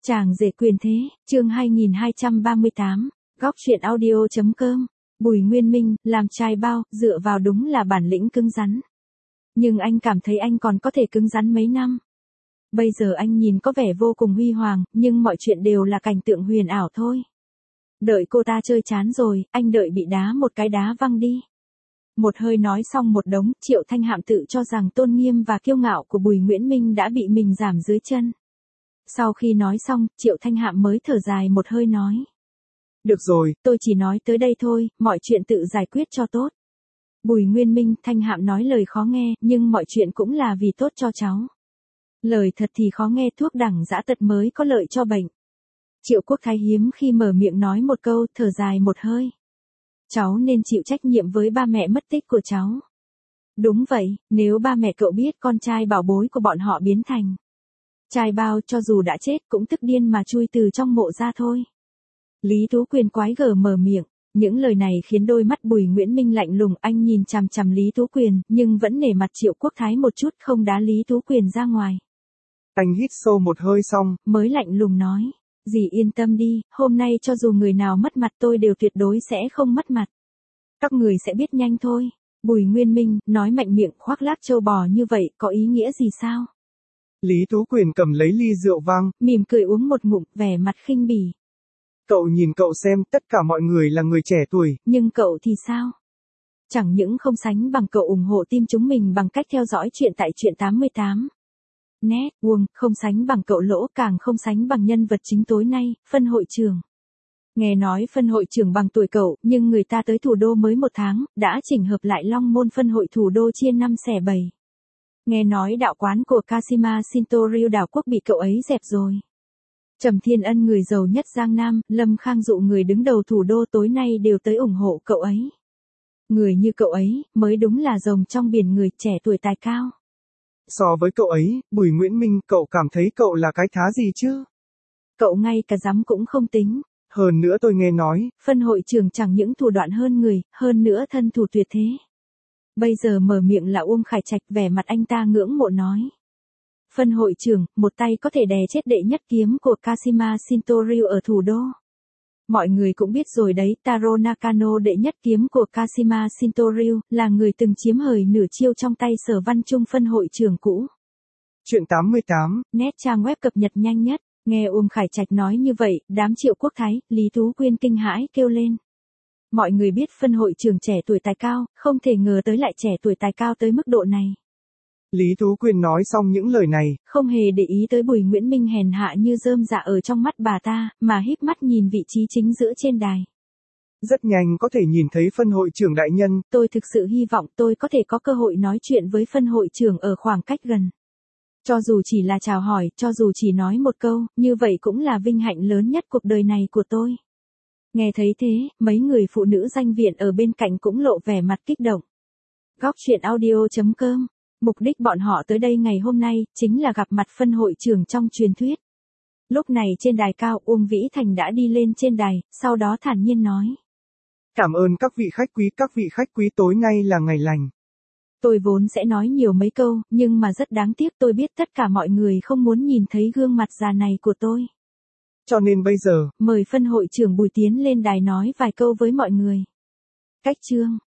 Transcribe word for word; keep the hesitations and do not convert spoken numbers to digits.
Chàng rể quyền thế, chương hai nghìn hai trăm ba mươi tám, góc truyện audio.com, Bùi Nguyên Minh, làm trai bao, dựa vào đúng là bản lĩnh cứng rắn. Nhưng anh cảm thấy anh còn có thể cứng rắn mấy năm. Bây giờ anh nhìn có vẻ vô cùng huy hoàng, nhưng mọi chuyện đều là cảnh tượng huyền ảo thôi. Đợi cô ta chơi chán rồi, anh đợi bị đá một cái đá văng đi. Một hơi nói xong một đống, Triệu Thanh Hạm tự cho rằng tôn nghiêm và kiêu ngạo của Bùi Nguyễn Minh đã bị mình giảm dưới chân. Sau khi nói xong, Triệu Thanh Hạm mới thở dài một hơi nói. Được rồi, tôi chỉ nói tới đây thôi, mọi chuyện tự giải quyết cho tốt. Bùi Nguyên Minh, Thanh Hạm nói lời khó nghe, nhưng mọi chuyện cũng là vì tốt cho cháu. Lời thật thì khó nghe, thuốc đẳng dã tật mới có lợi cho bệnh. Triệu Quốc Thái hiếm khi mở miệng nói một câu, thở dài một hơi. Cháu nên chịu trách nhiệm với ba mẹ mất tích của cháu. Đúng vậy, nếu ba mẹ cậu biết con trai bảo bối của bọn họ biến thành trai bao, cho dù đã chết cũng tức điên mà chui từ trong mộ ra thôi. Lý Tú Quyền quái gở mở miệng, những lời này khiến đôi mắt Bùi Nguyễn Minh lạnh lùng, anh nhìn chằm chằm Lý Tú Quyền, nhưng vẫn nể mặt Triệu Quốc Thái một chút, không đá Lý Tú Quyền ra ngoài. Anh hít sâu một hơi xong, mới lạnh lùng nói, dì yên tâm đi, hôm nay cho dù người nào mất mặt tôi đều tuyệt đối sẽ không mất mặt. Các người sẽ biết nhanh thôi. Bùi Nguyên Minh, nói mạnh miệng khoác lác trâu bò như vậy, có ý nghĩa gì sao? Lý Tú Quyền cầm lấy ly rượu vang, mỉm cười uống một ngụm, vẻ mặt khinh bỉ. Cậu nhìn cậu xem, tất cả mọi người là người trẻ tuổi. Nhưng cậu thì sao? Chẳng những không sánh bằng cậu ủng hộ team chúng mình bằng cách theo dõi chuyện tại Chuyện tám mươi tám. Net, Wuông, không sánh bằng cậu Lỗ, càng không sánh bằng nhân vật chính tối nay, phân hội trưởng. Nghe nói phân hội trưởng bằng tuổi cậu, nhưng người ta tới thủ đô mới một tháng, đã chỉnh hợp lại Long Môn phân hội thủ đô chia năm xẻ bảy. Nghe nói đạo quán của Kashima Shinto-ryu đảo quốc bị cậu ấy dẹp rồi. Trầm Thiên Ân, người giàu nhất Giang Nam, Lâm Khang Dụ, người đứng đầu thủ đô, tối nay đều tới ủng hộ cậu ấy. Người như cậu ấy, mới đúng là rồng trong biển, người trẻ tuổi tài cao. So với cậu ấy, Bùi Nguyễn Minh, cậu cảm thấy cậu là cái thá gì chứ? Cậu ngay cả dám cũng không tính. Hơn nữa tôi nghe nói, phân hội trưởng chẳng những thủ đoạn hơn người, hơn nữa thân thủ tuyệt thế. Bây giờ mở miệng là Uông Khải Trạch, vẻ mặt anh ta ngưỡng mộ nói. Phân hội trưởng, một tay có thể đè chết đệ nhất kiếm của Kashima Shinto-ryu ở thủ đô. Mọi người cũng biết rồi đấy, Taro Nakano, đệ nhất kiếm của Kashima Shinto-ryu, là người từng chiếm hời nửa chiêu trong tay Sở Văn Trung, phân hội trưởng cũ. Chuyện tám mươi tám, Net, trang web cập nhật nhanh nhất. Nghe Uông Khải Trạch nói như vậy, đám Triệu Quốc Thái, Lý Tú Quyên kinh hãi kêu lên. Mọi người biết phân hội trưởng trẻ tuổi tài cao, không thể ngờ tới lại trẻ tuổi tài cao tới mức độ này. Lý Tú Quyên nói xong những lời này, không hề để ý tới Bùi Nguyễn Minh hèn hạ như rơm rạ ở trong mắt bà ta, mà híp mắt nhìn vị trí chính giữa trên đài. Rất nhanh có thể nhìn thấy phân hội trưởng đại nhân. Tôi thực sự hy vọng tôi có thể có cơ hội nói chuyện với phân hội trưởng ở khoảng cách gần. Cho dù chỉ là chào hỏi, cho dù chỉ nói một câu, như vậy cũng là vinh hạnh lớn nhất cuộc đời này của tôi. Nghe thấy thế, mấy người phụ nữ danh viện ở bên cạnh cũng lộ vẻ mặt kích động. Góc truyện audio.com. Mục đích bọn họ tới đây ngày hôm nay, chính là gặp mặt phân hội trưởng trong truyền thuyết. Lúc này trên đài cao, Uông Vĩ Thành đã đi lên trên đài, sau đó thản nhiên nói. Cảm ơn các vị khách quý, các vị khách quý, tối nay là ngày lành. Tôi vốn sẽ nói nhiều mấy câu, nhưng mà rất đáng tiếc, tôi biết tất cả mọi người không muốn nhìn thấy gương mặt già này của tôi. Cho nên bây giờ, mời phân hội trưởng Bùi tiến lên đài nói vài câu với mọi người. Cách chương.